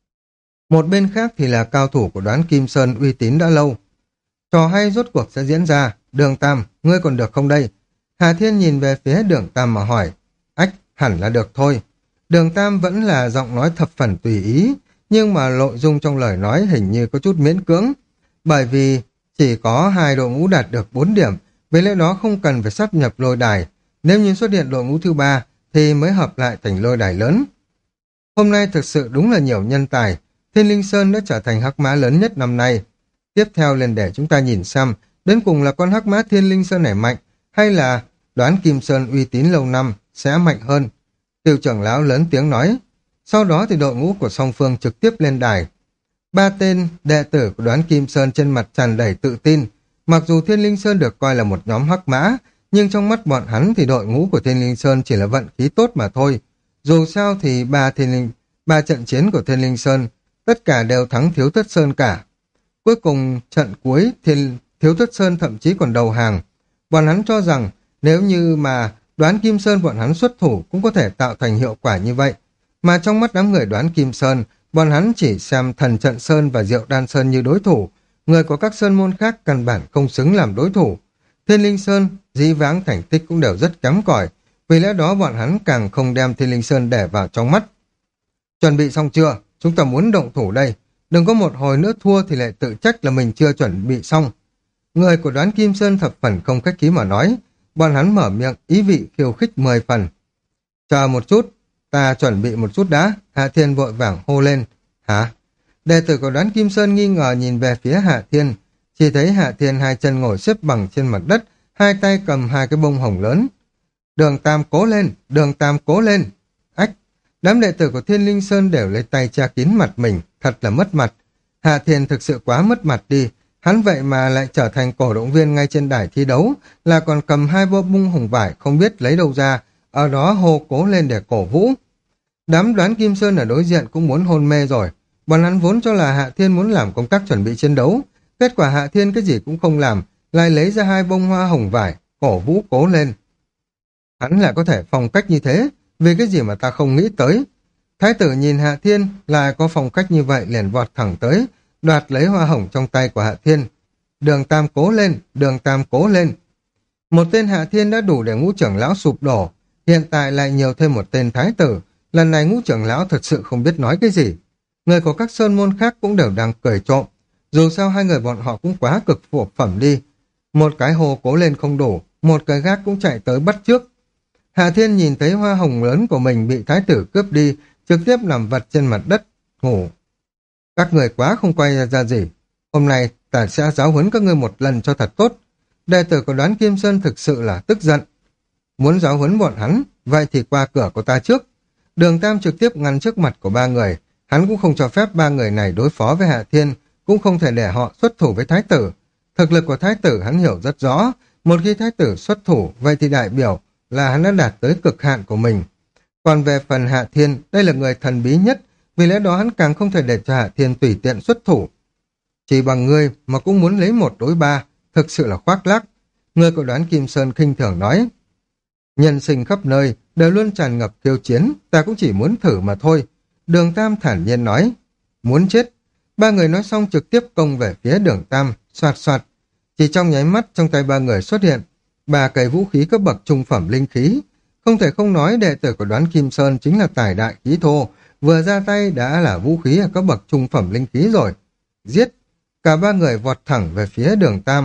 Speaker 1: Một bên khác thì là cao thủ của Đoán Kim Sơn uy tín đã lâu. Trò hay rốt cuộc sẽ diễn ra. Đường Tam, ngươi còn được không đây? Hà Thiên nhìn về phía Đường Tam mà hỏi. Ách, hẳn là được thôi. Đường Tam vẫn là giọng nói thập phần tùy ý, nhưng mà nội dung trong lời nói hình như có chút miễn cưỡng. Bởi vì chỉ có hai đội ngũ đạt được bốn điểm, vì lẽ đó không cần phải sắp nhập lôi đài. Nếu như xuất hiện đội ngũ thứ ba thì mới hợp lại thành lôi đài lớn. Hôm nay thực sự đúng là nhiều nhân tài. Thiên Linh Sơn đã trở thành hắc mã lớn nhất năm nay. Tiếp theo liền để chúng ta nhìn xem đến cùng là con hắc mã Thiên Linh Sơn này mạnh hay là Đoán Kim Sơn uy tín lâu năm sẽ mạnh hơn. Tiêu trưởng lão lớn tiếng nói. Sau đó thì đội ngũ của song phương trực tiếp lên đài. Ba tên đệ tử của Đoán Kim Sơn trên mặt tràn đầy tự tin. Mặc dù Thiên Linh Sơn được coi là một nhóm hắc mã, nhưng trong mắt bọn hắn thì đội ngũ của Thiên Linh Sơn chỉ là vận khí tốt mà thôi. Dù sao thì ba thiên linh, ba trận chiến của Thiên Linh Sơn tất cả đều thắng Thiếu Thất Sơn cả. Cuối cùng trận cuối Thiên Thiếu Thất Sơn thậm chí còn đầu hàng. Bọn hắn cho rằng nếu như mà Đoán Kim Sơn bọn hắn xuất thủ cũng có thể tạo thành hiệu quả như vậy. Mà trong mắt đám người Đoán Kim Sơn, bọn hắn chỉ xem Thần Trận Sơn và Diệu Đan Sơn như đối thủ. Người của các sơn môn khác căn bản không xứng làm đối thủ. Thiên Linh Sơn, dĩ vãng thành tích cũng đều rất kém cỏi, vì lẽ đó bọn hắn càng không đem Thiên Linh Sơn để vào trong mắt. Chuẩn bị xong chưa? Chúng ta muốn động thủ đây. Đừng có một hồi nữa thua thì lại tự trách là mình chưa chuẩn bị xong. Người của Đoán Kim Sơn thập phần không khách khí mà nói. Bọn hắn mở miệng ý vị khiêu khích mười phần. Chờ một chút, ta chuẩn bị một chút đã. Hạ Thiên vội vàng hô lên. Hả? Đệ tử của Đoán Kim Sơn nghi ngờ nhìn về phía Hạ Thiên. Chỉ thấy Hạ Thiên hai chân ngồi xếp bằng trên mặt đất, hai tay cầm hai cái bông hồng lớn. Đường Tam cố lên, Đường Tam cố lên. Ách, đám đệ tử của Thiên Linh Sơn đều lấy tay che kín mặt mình, thật là mất mặt. Hạ Thiên thực sự quá mất mặt đi, hắn vậy mà lại trở thành cổ động viên ngay trên đài thi đấu, là còn cầm hai bông bông hồng vải không biết lấy đâu ra, ở đó hô cố lên để cổ vũ. Đám Đoán Kim Sơn ở đối diện cũng muốn hôn mê rồi, bọn hắn vốn cho là Hạ Thiên muốn làm công tác chuẩn bị chiến đấu, kết quả Hạ Thiên cái gì cũng không làm, lại lấy ra hai bông hoa hồng vải, cổ vũ cố lên. Hắn lại có thể phong cách như thế, vì cái gì mà ta không nghĩ tới. Thái tử nhìn Hạ Thiên lại có phong cách như vậy liền vọt thẳng tới, đoạt lấy hoa hồng trong tay của Hạ Thiên. Đường Tam cố lên, Đường Tam cố lên. Một tên Hạ Thiên đã đủ để ngũ trưởng lão sụp đổ, hiện tại lại nhiều thêm một tên thái tử, lần này ngũ trưởng lão thật sự không biết nói cái gì. Người của các sơn môn khác cũng đều đang cười trộm, dù sao hai người bọn họ cũng quá cực phổ phẩm đi. Một cái hồ cố lên không đủ, một cái gác cũng chạy tới bắt trước. Hạ Thiên nhìn thấy hoa hồng lớn của mình bị thái tử cướp đi, trực tiếp nằm vật trên mặt đất, ngủ. Các người quá không quay ra, ra gì. Hôm nay ta sẽ giáo huấn các ngươi một lần cho thật tốt. Đệ tử của Đoán Kim Sơn thực sự là tức giận. Muốn giáo huấn bọn hắn, vậy thì qua cửa của ta trước. Đường Tam trực tiếp ngăn trước mặt của ba người. Hắn cũng không cho phép ba người này đối phó với Hạ Thiên, cũng không thể để họ xuất thủ với thái tử. Thực lực của thái tử hắn hiểu rất rõ. Một khi thái tử xuất thủ, vậy thì đại biểu là hắn đã đạt tới cực hạn của mình. Còn về phần Hạ Thiên, đây là người thần bí nhất, vì lẽ đó hắn càng không thể để cho Hạ Thiên tùy tiện xuất thủ. Chỉ bằng ngươi mà cũng muốn lấy một đối ba, thực sự là khoác lác. Người của Đoán Kim Sơn khinh thường nói. Nhân sinh khắp nơi đều luôn tràn ngập khiêu chiến, ta cũng chỉ muốn thử mà thôi. Đường Tam thản nhiên nói. Muốn chết. Ba người nói xong trực tiếp công về phía Đường Tam, soạt soạt. Chỉ trong nháy mắt trong tay ba người xuất hiện ba cây vũ khí cấp bậc trung phẩm linh khí. Không thể không nói đệ tử của Đoán Kim Sơn chính là tài đại khí thô, vừa ra tay đã là vũ khí ở cấp bậc trung phẩm linh khí rồi. Giết! Cả ba người vọt thẳng về phía Đường Tam.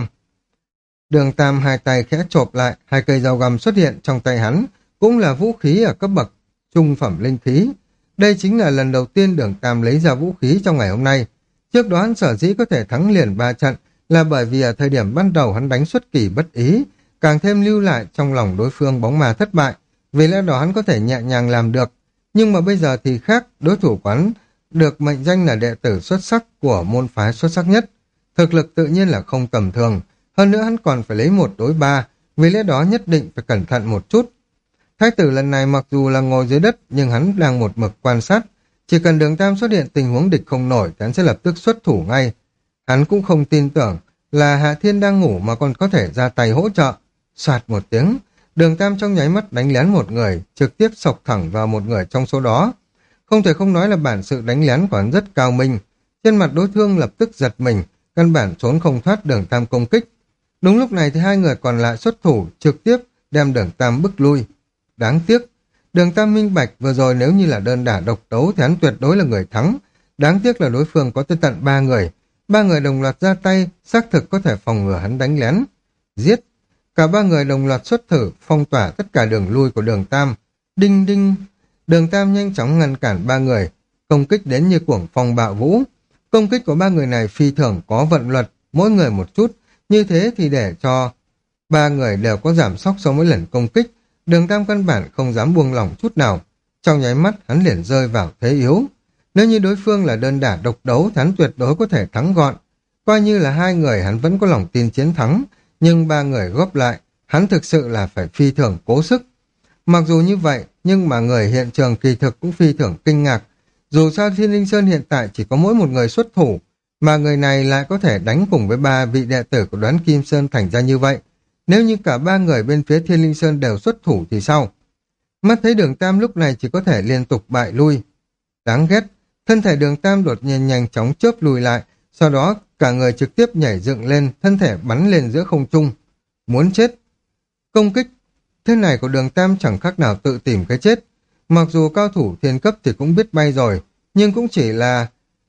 Speaker 1: Đường Tam hai tay khẽ chộp lại, hai cây dao găm xuất hiện trong tay hắn, cũng là vũ khí ở cấp bậc trung phẩm linh khí. Đây chính là lần đầu tiên Đường Tam lấy ra vũ khí trong ngày hôm nay. Trước đó hắn sở dĩ có thể thắng liền ba trận là bởi vì ở thời điểm ban đầu hắn đánh xuất kỳ bất ý, càng thêm lưu lại trong lòng đối phương bóng ma thất bại, vì lẽ đó hắn có thể nhẹ nhàng làm được. Nhưng mà bây giờ thì khác, đối thủ quán được mệnh danh là đệ tử xuất sắc của môn phái xuất sắc nhất. Thực lực tự nhiên là không tầm thường, hơn nữa hắn còn phải lấy một đối ba, vì lẽ đó nhất định phải cẩn thận một chút. Thái tử lần này mặc dù là ngồi dưới đất, nhưng hắn đang một mực quan sát. Chỉ cần Đường Tam xuất hiện tình huống địch không nổi, thì hắn sẽ lập tức xuất thủ ngay. Hắn cũng không tin tưởng là Hạ Thiên đang ngủ mà còn có thể ra tay hỗ trợ. Soạt một tiếng, Đường Tam trong nháy mắt đánh lén một người, trực tiếp sộc thẳng vào một người trong số đó. Không thể không nói là bản sự đánh lén của hắn rất cao minh. Trên mặt đối phương lập tức giật mình, căn bản trốn không thoát Đường Tam công kích. Đúng lúc này thì hai người còn lại xuất thủ, trực tiếp đem Đường Tam bức lui. Đáng tiếc, Đường Tam minh bạch vừa rồi nếu như là đơn đả độc đấu thì hắn tuyệt đối là người thắng. Đáng tiếc là đối phương có tới tận ba người. Ba người đồng loạt ra tay, xác thực có thể phòng ngừa hắn đánh lén. Giết! Cả ba người đồng loạt xuất thử, phong tỏa tất cả đường lui của Đường Tam. Đinh đinh! Đường Tam nhanh chóng ngăn cản ba người, công kích đến như cuồng phong bạo vũ. Công kích của ba người này phi thường có vận luật, mỗi người một chút. Như thế thì để cho ba người đều có giảm sóc so với lần công kích. Đường Tam căn bản không dám buông lỏng chút nào. Trong nháy mắt hắn liền rơi vào thế yếu. Nếu như đối phương là đơn đả độc đấu, hắn tuyệt đối có thể thắng gọn. Coi như là hai người hắn vẫn có lòng tin chiến thắng, nhưng ba người góp lại, hắn thực sự là phải phi thường cố sức. Mặc dù như vậy, nhưng mà người hiện trường kỳ thực cũng phi thường kinh ngạc. Dù sao Thiên Linh Sơn hiện tại chỉ có mỗi một người xuất thủ, mà người này lại có thể đánh cùng với ba vị đệ tử của Đoán Kim Sơn thành ra như vậy. Nếu như cả ba người bên phía Thiên Linh Sơn đều xuất thủ thì sao? Mắt thấy Đường Tam lúc này chỉ có thể liên tục bại lui. Đáng ghét, thân thể Đường Tam đột nhiên nhanh chóng chớp lùi lại, sau đó cả người trực tiếp nhảy dựng lên, thân thể bắn lên giữa không trung. Muốn chết. Công kích thế này của Đường Tam chẳng khác nào tự tìm cái chết. Mặc dù cao thủ thiên cấp thì cũng biết bay rồi, nhưng cũng chỉ là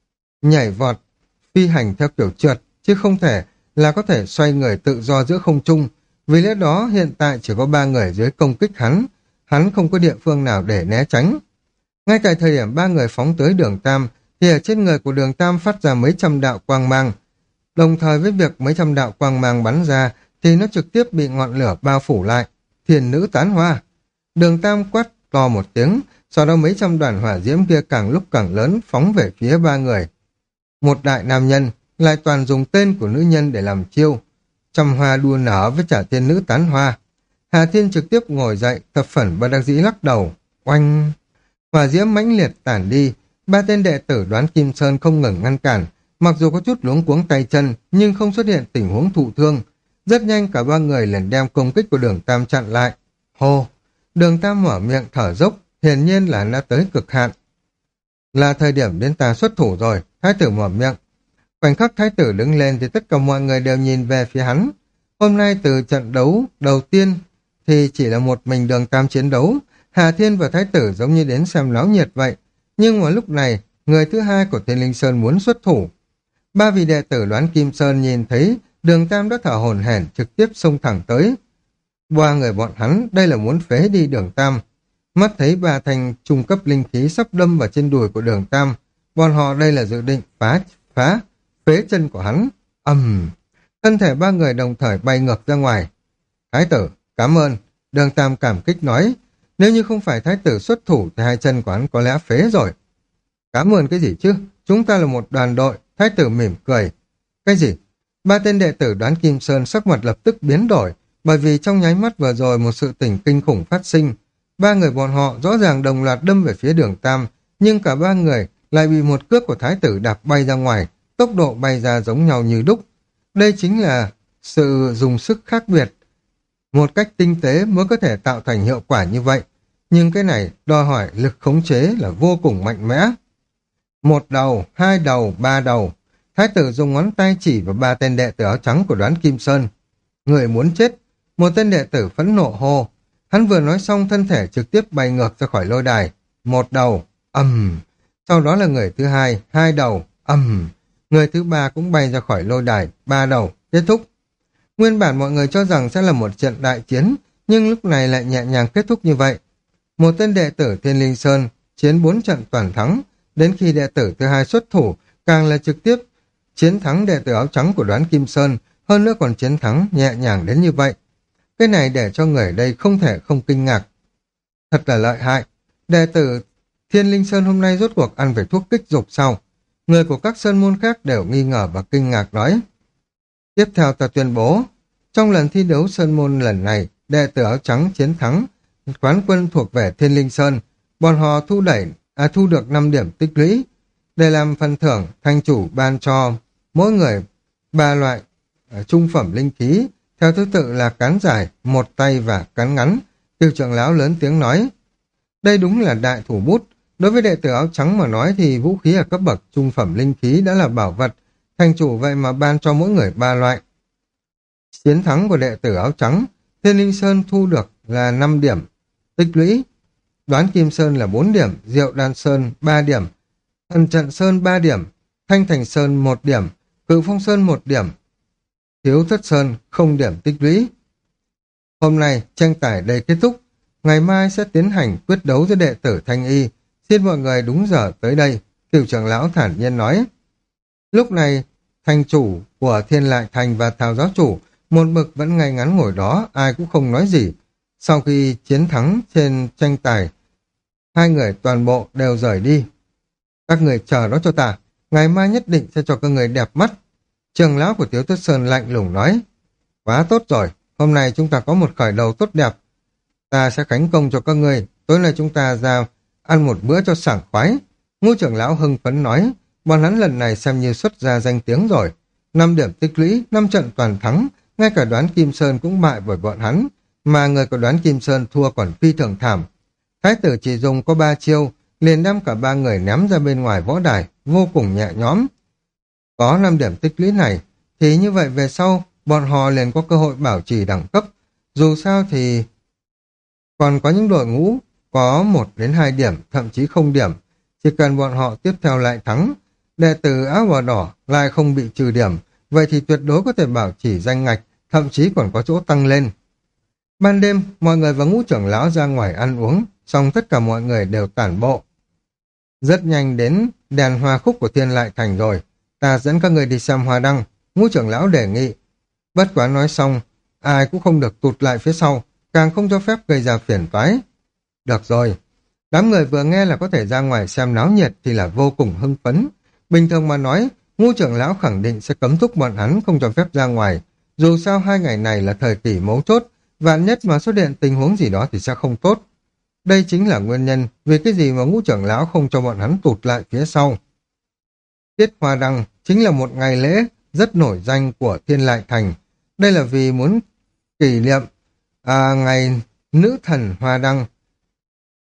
Speaker 1: nhảy vọt, phi hành theo kiểu trượt, chứ không thể là có thể xoay người tự do giữa không trung. Vì lẽ đó hiện tại chỉ có ba người dưới công kích hắn, hắn không có địa phương nào để né tránh. Ngay tại thời điểm ba người phóng tới Đường Tam, thì ở trên người của Đường Tam phát ra mấy trăm đạo quang mang. Đồng thời với việc mấy trăm đạo quang mang bắn ra, thì nó trực tiếp bị ngọn lửa bao phủ lại. Thiền nữ tán hoa. Đường Tam quát to một tiếng, sau đó mấy trăm đoàn hỏa diễm kia càng lúc càng lớn phóng về phía ba người. Một đại nam nhân lại toàn dùng tên của nữ nhân để làm chiêu. Trăm hoa đua nở với trả thiên nữ tán hoa. Hà Thiên trực tiếp ngồi dậy, thập phần bất đắc dĩ lắc đầu. Oanh! Hỏa diễm mãnh liệt tản đi, ba tên đệ tử Đoán Kim Sơn không ngừng ngăn cản. Mặc dù có chút luống cuống tay chân, nhưng không xuất hiện tình huống thụ thương. Rất nhanh cả ba người liền đem công kích của Đường Tam chặn lại. Hô! Đường Tam mở miệng thở dốc, hiển nhiên là đã tới cực hạn. Là thời điểm đến ta xuất thủ rồi, thái tử mở miệng. Khoảnh khắc thái tử đứng lên thì tất cả mọi người đều nhìn về phía hắn. Hôm nay từ trận đấu đầu tiên thì chỉ là một mình Đường Tam chiến đấu, Hà Thiên và thái tử giống như đến xem náo nhiệt vậy. Nhưng mà lúc này, người thứ hai của Thiên Linh Sơn muốn xuất thủ. Ba vị đệ tử Đoán Kim Sơn nhìn thấy Đường Tam đã thở hổn hển trực tiếp xông thẳng tới. Ba người bọn hắn, đây là muốn phế đi Đường Tam. Mắt thấy ba thanh trung cấp linh khí sắp đâm vào trên đùi của Đường Tam, bọn họ đây là dự định phá, phá, phế chân của hắn. Ầm, thân thể ba người đồng thời bay ngược ra ngoài. Thái tử, cảm ơn. Đường Tam cảm kích nói, nếu như không phải thái tử xuất thủ thì hai chân của hắn có lẽ phế rồi. Cảm ơn cái gì chứ? Chúng ta là một đoàn đội. Thái tử mỉm cười. Cái gì? Ba tên đệ tử Đoán Kim Sơn sắc mặt lập tức biến đổi, bởi vì trong nháy mắt vừa rồi một sự tình kinh khủng phát sinh. Ba người bọn họ rõ ràng đồng loạt đâm về phía Đường Tam, nhưng cả ba người lại bị một cước của thái tử đạp bay ra ngoài, tốc độ bay ra giống nhau như đúc. Đây chính là sự dùng sức khác biệt. Một cách tinh tế mới có thể tạo thành hiệu quả như vậy. Nhưng cái này đòi hỏi lực khống chế là vô cùng mạnh mẽ. Một đầu, hai đầu, ba đầu. Thái tử dùng ngón tay chỉ vào ba tên đệ tử áo trắng của Đoán Kim Sơn. Người muốn chết. Một tên đệ tử phẫn nộ hô. Hắn vừa nói xong thân thể trực tiếp bay ngược ra khỏi lôi đài. Một đầu, ầm. Sau đó là người thứ hai, hai đầu, ầm. Người thứ ba cũng bay ra khỏi lôi đài, ba đầu, kết thúc. Nguyên bản mọi người cho rằng sẽ là một trận đại chiến, nhưng lúc này lại nhẹ nhàng kết thúc như vậy. Một tên đệ tử Thiên Linh Sơn chiến bốn trận toàn thắng, đến khi đệ tử thứ hai xuất thủ, càng là trực tiếp chiến thắng đệ tử áo trắng của Đoán Kim Sơn, hơn nữa còn chiến thắng nhẹ nhàng đến như vậy. Cái này để cho người ở đây không thể không kinh ngạc. Thật là lợi hại. Đệ tử Thiên Linh Sơn hôm nay rốt cuộc ăn phải thuốc kích dục sau. Người của các sơn môn khác đều nghi ngờ và kinh ngạc nói. Tiếp theo ta tuyên bố, trong lần thi đấu sơn môn lần này, đệ tử áo trắng chiến thắng, quán quân thuộc về Thiên Linh Sơn, bọn họ thu đẩy, à, thu được năm điểm tích lũy. Để làm phần thưởng, thanh chủ ban cho mỗi người ba loại uh, trung phẩm linh khí, theo thứ tự là cán dài, một tay và cán ngắn. Tiêu trưởng lão lớn tiếng nói, đây đúng là đại thủ bút. Đối với đệ tử áo trắng mà nói thì vũ khí ở cấp bậc trung phẩm linh khí đã là bảo vật, thành chủ vậy mà ban cho mỗi người ba loại. Chiến thắng của đệ tử áo trắng, Thiên Linh Sơn thu được là năm điểm tích lũy, Đoán Kim Sơn là bốn điểm, Diệu Đan Sơn ba điểm, Thần Trận Sơn ba điểm, Thanh Thành Sơn một điểm, Cự Phong Sơn một điểm, Thiếu Thất Sơn không điểm tích lũy. Hôm nay tranh tài đây kết thúc, ngày mai sẽ tiến hành quyết đấu với đệ tử Thanh Y, xin mọi người đúng giờ tới đây, Tiểu trưởng lão thản nhiên nói. Lúc này, thành chủ của Thiên Lại Thành và Thảo giáo chủ một mực vẫn ngay ngắn ngồi đó, ai cũng không nói gì. Sau khi chiến thắng trên tranh tài, hai người toàn bộ đều rời đi. Các người chờ đó cho ta, ngày mai nhất định sẽ cho các người đẹp mắt. Trưởng lão của Tiếu Tuyết Sơn lạnh lùng nói. Quá tốt rồi, hôm nay chúng ta có một khởi đầu tốt đẹp. Ta sẽ khánh công cho các người, tối nay chúng ta ra ăn một bữa cho sảng khoái. Ngũ trưởng lão hưng phấn nói, bọn hắn lần này xem như xuất ra danh tiếng rồi. Năm điểm tích lũy, năm trận toàn thắng, ngay cả Đoán Kim Sơn cũng bại bởi bọn hắn, mà người của Đoán Kim Sơn thua còn phi thường thảm. Thái tử chỉ dùng có ba chiêu, liền đem cả ba người ném ra bên ngoài võ đài, vô cùng nhẹ nhõm. Có năm điểm tích lũy này, thì như vậy về sau, bọn họ liền có cơ hội bảo trì đẳng cấp. Dù sao thì còn có những đội ngũ có một đến hai điểm, thậm chí không điểm. Chỉ cần bọn họ tiếp theo lại thắng, đệ tử áo bào đỏ lại không bị trừ điểm, vậy thì tuyệt đối có thể bảo trì danh ngạch, thậm chí còn có chỗ tăng lên. Ban đêm, mọi người và Ngũ trưởng lão ra ngoài ăn uống, xong tất cả mọi người đều tản bộ. Rất nhanh đến đèn hoa khúc của Thiên Lại Thành rồi, ta dẫn các người đi xem hoa đăng, Ngũ trưởng lão đề nghị. Bất quá nói xong, ai cũng không được tụt lại phía sau, càng không cho phép gây ra phiền toái. Được rồi, đám người vừa nghe là có thể ra ngoài xem náo nhiệt thì là vô cùng hưng phấn. Bình thường mà nói, Ngũ trưởng lão khẳng định sẽ cấm thúc bọn hắn không cho phép ra ngoài. Dù sao hai ngày này là thời kỳ mấu chốt, vạn nhất mà xuất hiện tình huống gì đó thì sẽ không tốt. Đây chính là nguyên nhân vì cái gì mà Ngũ trưởng lão không cho bọn hắn tụt lại phía sau. Tiết Hoa Đăng chính là một ngày lễ rất nổi danh của Thiên Lại Thành. Đây là vì muốn kỷ niệm à, ngày nữ thần Hoa Đăng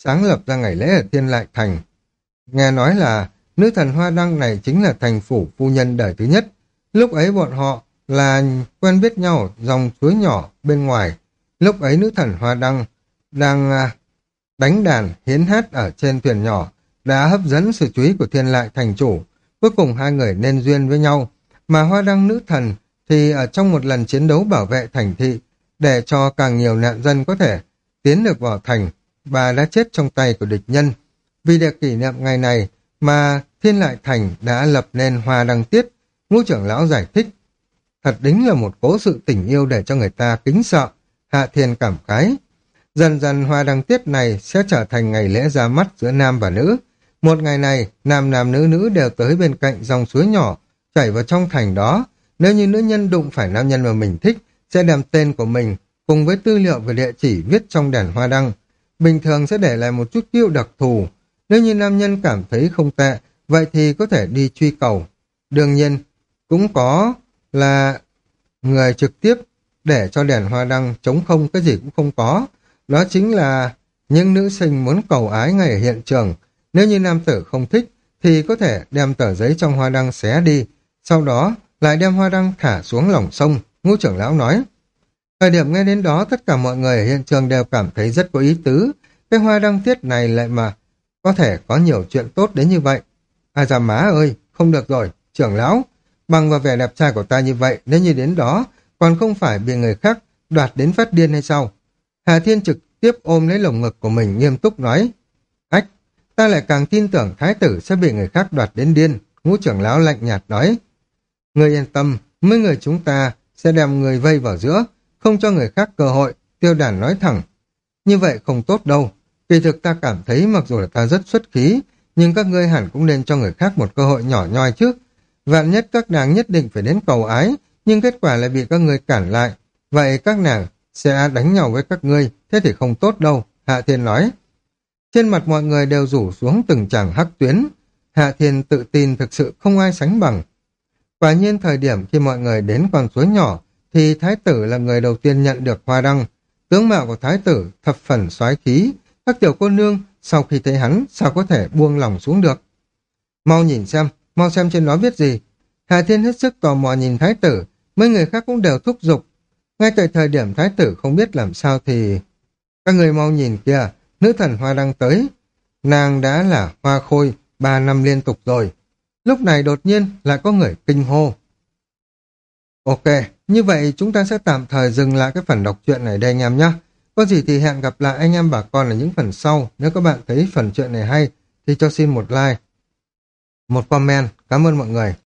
Speaker 1: sáng lập ra ngày lễ ở Thiên Lại Thành. Nghe nói là nữ thần Hoa Đăng này chính là thành phủ phu nhân đời thứ nhất. Lúc ấy bọn họ là quen biết nhau ở dòng suối nhỏ bên ngoài. Lúc ấy nữ thần Hoa Đăng đang à, đánh đàn hiến hát ở trên thuyền nhỏ đã hấp dẫn sự chú ý của Thiên Lại thành chủ. Cuối cùng hai người nên duyên với nhau. Mà Hoa Đăng nữ thần thì ở trong một lần chiến đấu bảo vệ thành thị để cho càng nhiều nạn dân có thể tiến được vào thành, bà đã chết trong tay của địch nhân. Vì để kỷ niệm ngày này mà Thiên Lại Thành đã lập nên Hoa Đăng Tiết. Ngũ trưởng lão giải thích, thật đính là một cố sự tình yêu để cho người ta kính sợ. Hạ Thiên cảm khái. Dần dần Hoa Đăng Tiết này sẽ trở thành ngày lễ ra mắt giữa nam và nữ. Một ngày này, nam nam nữ nữ đều tới bên cạnh dòng suối nhỏ, chảy vào trong thành đó. Nếu như nữ nhân đụng phải nam nhân mà mình thích, sẽ đem tên của mình cùng với tư liệu về địa chỉ viết trong đèn hoa đăng. Bình thường sẽ để lại một chút tiêu đặc thù. Nếu như nam nhân cảm thấy không tệ, vậy thì có thể đi truy cầu. Đương nhiên, cũng có là người trực tiếp để cho đèn hoa đăng trống không, cái gì cũng không có. Đó chính là những nữ sinh muốn cầu ái ngay ở hiện trường. Nếu như nam tử không thích, thì có thể đem tờ giấy trong hoa đăng xé đi, sau đó lại đem hoa đăng thả xuống lòng sông. Ngũ trưởng lão nói. Thời điểm nghe đến đó, tất cả mọi người ở hiện trường đều cảm thấy rất có ý tứ. Cái hoa đăng tiết này lại mà có thể có nhiều chuyện tốt đến như vậy. À già má ơi, không được rồi, trưởng lão, bằng vào vẻ đẹp trai của ta như vậy, nếu như đến đó, còn không phải bị người khác đoạt đến phát điên hay sao? Hà Thiên trực tiếp ôm lấy lồng ngực của mình nghiêm túc nói. Ách, ta lại càng tin tưởng thái tử sẽ bị người khác đoạt đến điên. Ngũ trưởng lão lạnh nhạt nói. Người yên tâm, mấy người chúng ta sẽ đem người vây vào giữa, không cho người khác cơ hội. Tiêu Đàn nói thẳng. Như vậy không tốt đâu. Kỳ thực ta cảm thấy mặc dù là ta rất xuất khí, nhưng các ngươi hẳn cũng nên cho người khác một cơ hội nhỏ nhoi trước. Vạn nhất các nàng nhất định phải đến cầu ái, nhưng kết quả lại bị các ngươi cản lại. Vậy các nàng sẽ đánh nhau với các ngươi, thế thì không tốt đâu, Hạ Thiên nói. Trên mặt mọi người đều rủ xuống từng tràng hắc tuyến. Hạ Thiên tự tin thực sự không ai sánh bằng. Quả nhiên thời điểm khi mọi người đến con suối nhỏ, thì thái tử là người đầu tiên nhận được hoa đăng. Tướng mạo của thái tử thập phần soái khí. Các tiểu cô nương sau khi thấy hắn sao có thể buông lòng xuống được. Mau nhìn xem, mau xem trên đó viết gì. Hà Thiên hết sức tò mò nhìn thái tử, mấy người khác cũng đều thúc giục. Ngay tại thời điểm thái tử không biết làm sao thì... Các người mau nhìn kìa, nữ thần hoa đăng tới. Nàng đã là hoa khôi ba năm liên tục rồi. Lúc này đột nhiên lại có người kinh hô. Ok, như vậy chúng ta sẽ tạm thời dừng lại cái phần đọc truyện này đây anh em nhé. Có gì thì hẹn gặp lại anh em bà con ở những phần sau. Nếu các bạn thấy phần truyện này hay thì cho xin một like, một comment. Cảm ơn mọi người.